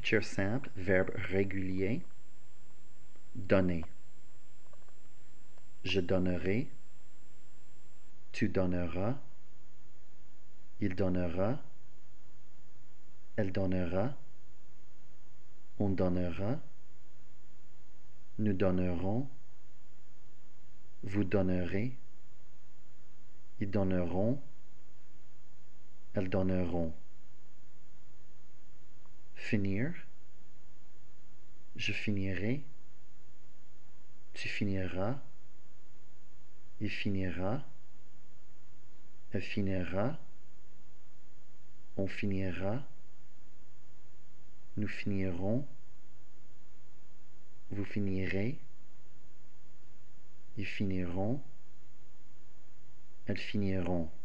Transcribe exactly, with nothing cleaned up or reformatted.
futur simple, verbe régulier. Donner. Je donnerai. Tu donneras. Il donnera. Elle donnera. On donnera. Nous donnerons. Vous donnerez. Ils donneront. Elles donneront. Finir. Je finirai. Tu finiras. Il finira. Elle finira. On finira. Nous finirons. Vous finirez. Ils finiront. Elles finiront.